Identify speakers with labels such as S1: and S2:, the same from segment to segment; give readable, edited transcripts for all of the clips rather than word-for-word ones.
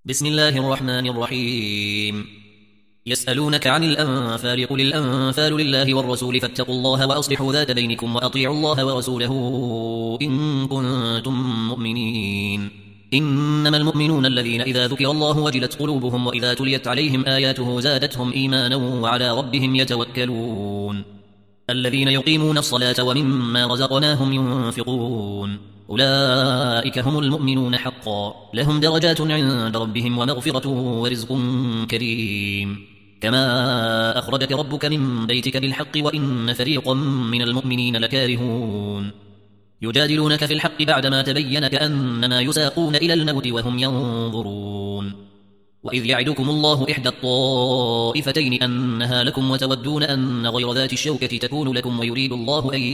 S1: بسم الله الرحمن الرحيم. يسألونك عن الأنفال، قل الأنفال لله والرسول فاتقوا الله وأصلحوا ذات بينكم وأطيعوا الله ورسوله إن كنتم مؤمنين. إنما المؤمنون الذين إذا ذكر الله وجلت قلوبهم وإذا تليت عليهم آياته زادتهم إيمانا وعلى ربهم يتوكلون. الذين يقيمون الصلاة ومما رزقناهم ينفقون أولئك هم المؤمنون حقا، لهم درجات عند ربهم ومغفرة ورزق كريم. كما أخرجك ربك من بيتك بالحق وإن فريقا من المؤمنين لكارهون. يجادلونك في الحق بعدما تبين كأنما يساقون إلى الموت وهم ينظرون. وإذ يعدكم الله إحدى الطائفتين أنها لكم وتودون أن غير ذات الشوكة تكون لكم ويريد الله أن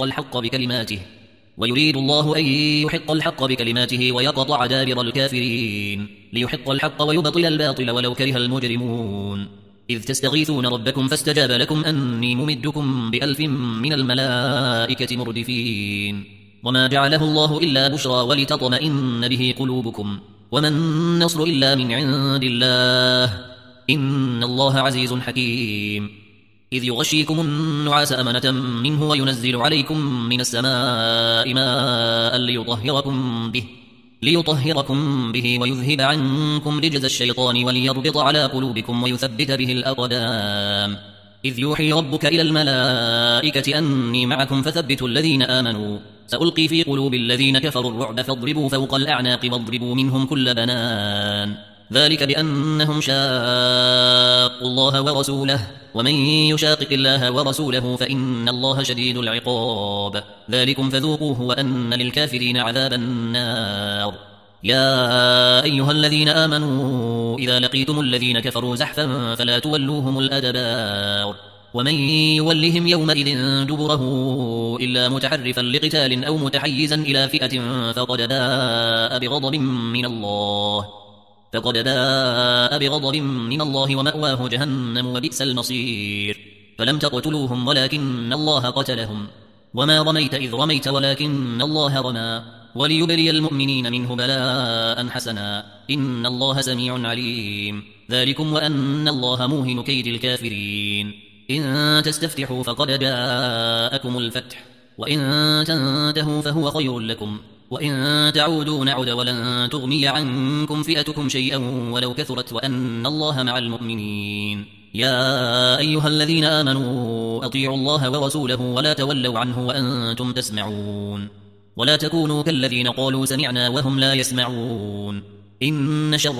S1: يحق الحق بكلماته ويقطع دابر الكافرين، ليحق الحق ويبطل الباطل ولو كره المجرمون. إذ تستغيثون ربكم فاستجاب لكم أني ممدكم ب1000 من الملائكة مردفين. وما جعله الله إلا بشرى ولتطمئن به قلوبكم، وما النصر إلا من عند الله إن الله عزيز حكيم. إذ يغشيكم النعاس أمنة منه وينزل عليكم من السماء ماء ليطهركم به ويذهب عنكم رجز الشيطان وليربط على قلوبكم ويثبت به الأقدام. إذ يوحي ربك إلى الملائكة أني معكم فثبتوا الذين آمنوا، سألقي في قلوب الذين كفروا الرعب فاضربوا فوق الأعناق واضربوا منهم كل بنان، ذلك بأنهم شاقوا الله ورسوله، ومن يشاقق الله ورسوله فإن الله شديد العقاب. ذلكم فذوقوه وأن للكافرين عذاب النار. يا أيها الذين آمنوا إذا لقيتم الذين كفروا زحفا فلا تولوهم الأدبار، ومن يولهم يومئذ دبره إلا متحرفا لقتال أو متحيزا إلى فئة فقد باء بغضب من الله ومأواه جهنم وبئس المصير. فلم تقتلوهم ولكن الله قتلهم، وما رميت إذ رميت ولكن الله رمى، وليبلي المؤمنين منه بلاء حسنا إن الله سميع عليم. ذلكم وأن الله موهن كيد الكافرين. إن تستفتحوا فقد جاءكم الفتح، وإن تنتهوا فهو خير لكم، وإن تعودوا نعد ولن تغني عنكم فئتكم شيئا ولو كثرت وأن الله مع المؤمنين. يا أيها الذين آمنوا أطيعوا الله ورسوله ولا تولوا عنه وأنتم تسمعون، ولا تكونوا كالذين قالوا سمعنا وهم لا يسمعون. إن شر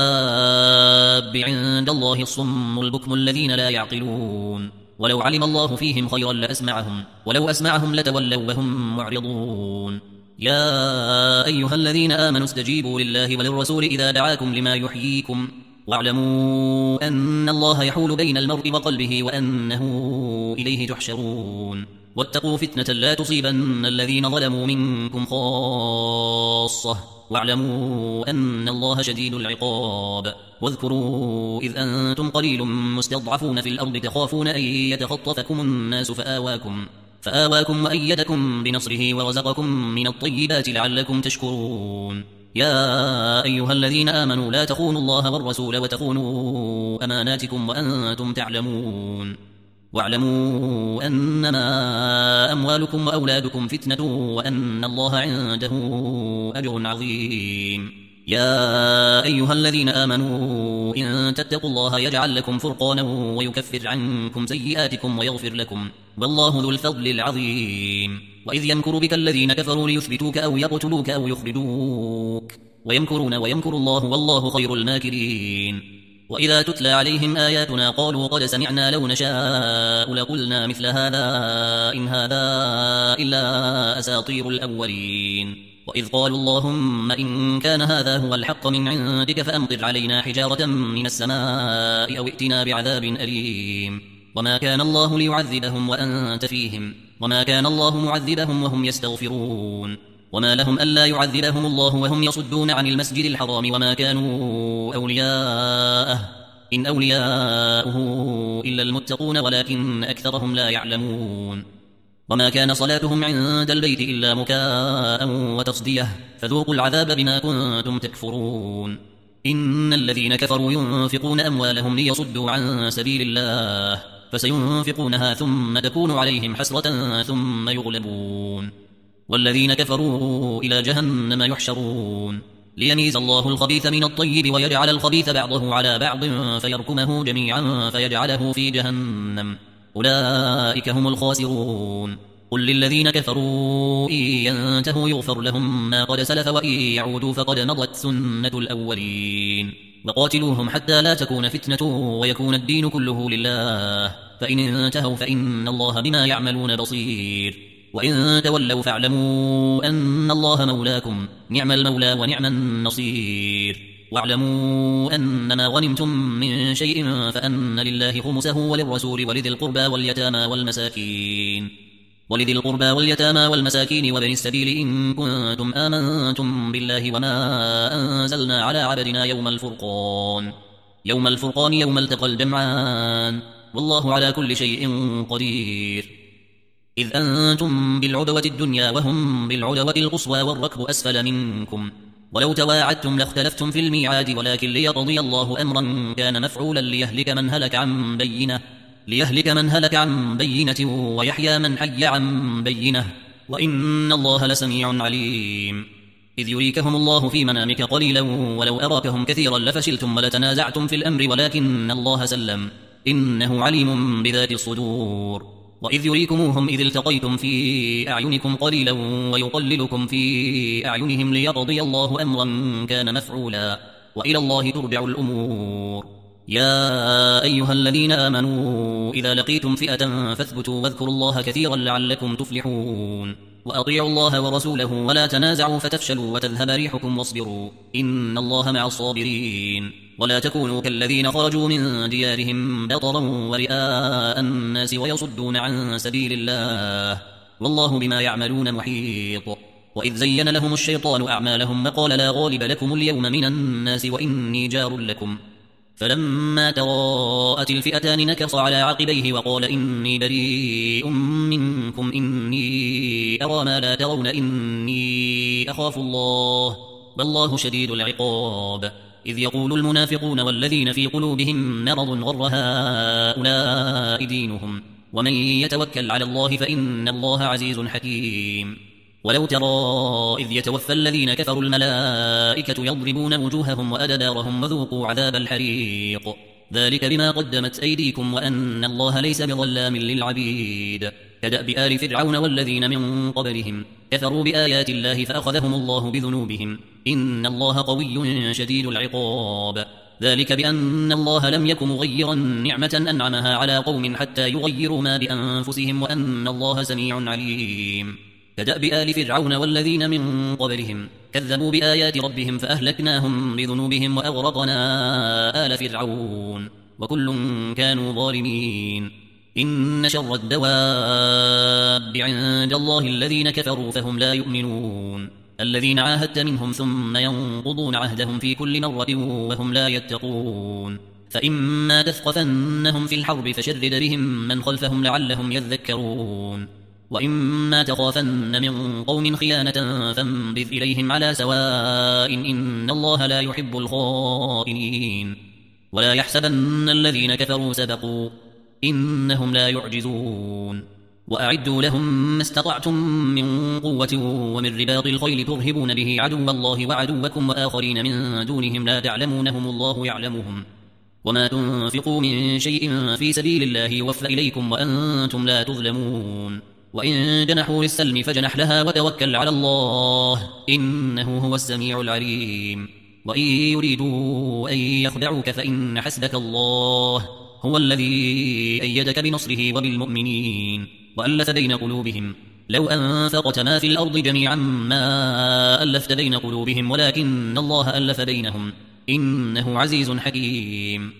S1: الدواب عند الله الصم البكم الذين لا يعقلون. ولو علم الله فيهم خيرا لأسمعهم، ولو أسمعهم لتولوا وهم معرضون. يا أيها الذين آمنوا استجيبوا لله وللرسول إذا دعاكم لما يحييكم، واعلموا أن الله يحول بين المرء وقلبه وأنه إليه تحشرون. واتقوا فتنة لا تصيبن الذين ظلموا منكم خاصة، واعلموا أن الله شديد العقاب. واذكروا إذ أنتم قليل مستضعفون في الأرض تخافون أن يتخطفكم الناس فآواكم وأيدكم بنصره ورزقكم من الطيبات لعلكم تشكرون. يا أيها الذين آمنوا لا تخونوا الله والرسول وتخونوا أماناتكم وأنتم تعلمون. واعلموا أنما أموالكم وأولادكم فتنة وأن الله عنده أجر عظيم. يا أيها الذين آمنوا إن تتقوا الله يجعل لكم فرقانا ويكفر عنكم سيئاتكم ويغفر لكم، والله ذو الفضل العظيم. وإذ يمكر بك الذين كفروا ليثبتوك أو يقتلوك أو يخرجوك، ويمكرون ويمكر الله والله خير الماكرين. وإذا تتلى عليهم آياتنا قالوا قد سمعنا لو نشاء لقلنا مثل هذا إن هذا إلا أساطير الأولين. وإذ قالوا اللهم إن كان هذا هو الحق من عندك فأمطر علينا حجارة من السماء أو ائتنا بعذاب أليم. وما كان الله ليعذبهم وأنت فيهم، وما كان الله معذبهم وهم يستغفرون. وما لهم ألا يعذبهم الله وهم يصدون عن المسجد الحرام وما كانوا أولياءه إن أولياؤه إلا المتقون ولكن أكثرهم لا يعلمون. وما كان صلاتهم عند البيت إلا مكاء وتصدية فذوقوا العذاب بما كنتم تكفرون. إن الذين كفروا ينفقون أموالهم ليصدوا عن سبيل الله فسينفقونها ثم تكون عليهم حسرة ثم يغلبون والذين كفروا إلى جهنم يحشرون ليميز الله الخبيث من الطيب ويجعل الخبيث بعضه على بعض فيركمه جميعا فيجعله في جهنم أولئك هم الخاسرون قل للذين كفروا إن ينتهوا يغفر لهم ما قد سلف وإن يعودوا فقد مضت سنة الأولين وقاتلوهم حتى لا تكون فتنة ويكون الدين كله لله فإن انتهوا فإن الله بما يعملون بصير وإن تولوا فاعلموا أن الله مولاكم نعم المولى ونعم النصير واعلموا أن ما غنمتم من شيء فأن لله خمسه وللرسول ولذي القربى واليتامى والمساكين وابن السبيل إن كنتم آمنتم بالله وما أنزلنا على عبدنا يوم الفرقان يوم التقى الجمعان والله على كل شيء قدير إذ أنتم بالعدوة الدنيا وهم بالعدوة القصوى والركب أسفل منكم ولو تواعدتم لاختلفتم في الميعاد ولكن ليقضي الله أمرا كان مفعولا ليهلك من هلك عن بينة ويحيى من حي عن بينة وإن الله لسميع عليم إذ يريكهم الله في منامك قليلا ولو أراكهم كثيرا لفشلتم ولتنازعتم في الأمر ولكن الله سلم إنه عليم بذات الصدور وإذ يريكموهم إذ التقيتم في أعينكم قليلا ويقللكم في أعينهم ليقضي الله أمرا كان مفعولا وإلى الله ترجع الأمور يا أيها الذين آمنوا إذا لقيتم فئة فاثبتوا واذكروا الله كثيرا لعلكم تفلحون وأطيعوا الله ورسوله ولا تنازعوا فتفشلوا وتذهب ريحكم واصبروا إن الله مع الصابرين ولا تكونوا كالذين خرجوا من ديارهم بطرا ورئاء الناس ويصدون عن سبيل الله والله بما يعملون محيط وإذ زين لهم الشيطان أعمالهم وقال لا غالب لكم اليوم من الناس وإني جار لكم فلما تراءت الفئتان نكص على عقبيه وقال إني بريء منكم إني أرى ما لا ترون إني أخاف الله والله شديد العقاب إذ يقول المنافقون والذين في قلوبهم مرض غر هؤلاء دينهم ومن يتوكل على الله فإن الله عزيز حكيم ولو ترى إذ يتوفى الذين كفروا الملائكة يضربون وجوههم وأدبارهم وذوقوا عذاب الحريق ذلك بما قدمت أيديكم وأن الله ليس بظلام للعبيد كدأب آل فرعون والذين من قبلهم كفروا بآيات الله فأخذهم الله بذنوبهم إن الله قوي شديد العقاب ذلك بأن الله لم يك مغيرا نعمة أنعمها على قوم حتى يغيروا ما بأنفسهم وأن الله سميع عليم كدأب آل فرعون والذين من قبلهم كذبوا بآيات ربهم فأهلكناهم بذنوبهم وأغرقنا آل فرعون وكل كانوا ظالمين إن شر الدواب عند الله الذين كفروا فهم لا يؤمنون الذين عاهدت منهم ثم ينقضون عهدهم في كل مرة وهم لا يتقون فإما تثقفنهم في الحرب فشرد بهم من خلفهم لعلهم يذكرون وإما تخافن من قوم خيانة فانبذ إليهم على سواء إن الله لا يحب الخائنين ولا يحسبن الذين كفروا سبقوا إنهم لا يعجزون وأعدوا لهم ما استطعتم من قوة ومن رباط الخيل ترهبون به عدو الله وعدوكم وآخرين من دونهم لا تعلمونهم الله يعلمهم وما تنفقوا من شيء في سبيل الله يوفى إليكم وأنتم لا تظلمون وإن جنحوا للسلم فجنح لها وتوكل على الله إنه هو السميع العليم وإن يريدوا أن يخدعوك فإن حسبك الله هو الذي أيدك بنصره وبالمؤمنين وألف بين قلوبهم لو أنفقت ما في الأرض جميعا ما ألفت بين قلوبهم ولكن الله ألف بينهم إنه عزيز حكيم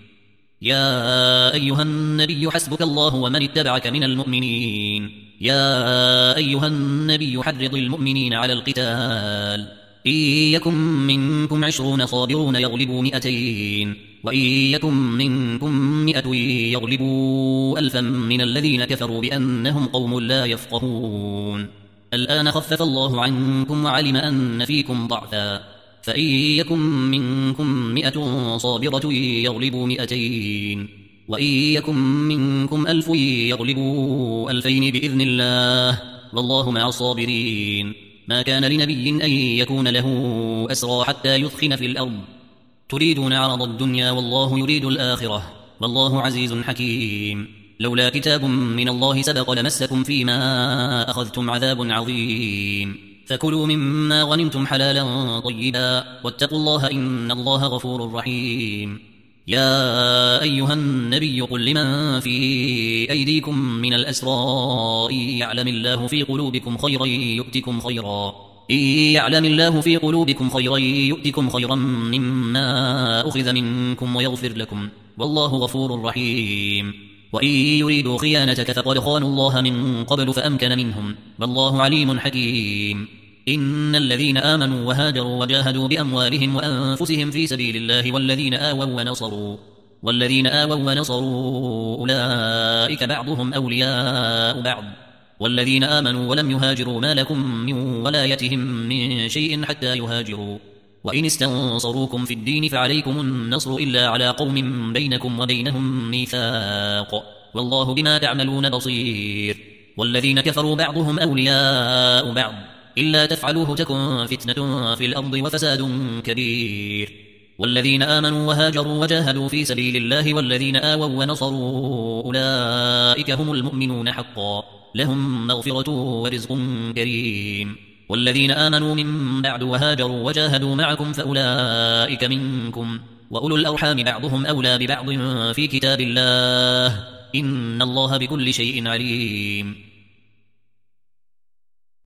S1: يا أيها النبي حسبك الله ومن اتبعك من المؤمنين يا أيها النبي حرض المؤمنين على القتال إن يكن منكم 20 صابرون يغلبوا 200 وإن يكن منكم 100 يغلبوا 1000 من الذين كفروا بأنهم قوم لا يفقهون الآن خفف الله عنكم وعلم أن فيكم ضعفا فإن يكن منكم 100 صابرة يغلبوا 200 وإن يكن منكم 1000 يغلبوا 2000 بإذن الله والله مع الصابرين. ما كان لنبي أن يكون له أسرى حتى يثخن في الأرض تريدون عرض الدنيا والله يريد الآخرة والله عزيز حكيم. لولا كتاب من الله سبق لمسكم فيما أخذتم عذاب عظيم فكلوا مما غنمتم حلالا طيبا واتقوا الله إن الله غفور رحيم. يا أيها النبي قل لمن في أيديكم من الأسرى إن يعلم الله في قلوبكم خيرا يؤتكم خيرا مما أخذ منكم ويغفر لكم والله غفور رحيم. وإن يريدوا خيانتك فقد خانوا الله من قبل فأمكن منهم والله عليم حكيم. إن الذين آمنوا وهاجروا وجاهدوا بأموالهم وأنفسهم في سبيل الله والذين آووا ونصروا أولئك بعضهم أولياء بعض والذين آمنوا ولم يهاجروا ما لكم من ولايتهم من شيء حتى يهاجروا وإن استنصروكم في الدين فعليكم النصر إلا على قوم بينكم وبينهم ميثاق والله بما تعملون بصير. والذين كفروا بعضهم أولياء بعض إلا تفعلوه تكن فتنة في الأرض وفساد كبير. والذين آمنوا وهاجروا وجاهدوا في سبيل الله والذين آووا ونصروا أولئك هم المؤمنون حقا لهم مغفرة ورزق كريم. والذين آمنوا من بعد وهاجروا وجاهدوا معكم فأولئك منكم وأولو الأرحام بعضهم أولى ببعض في كتاب الله إن الله بكل شيء عليم.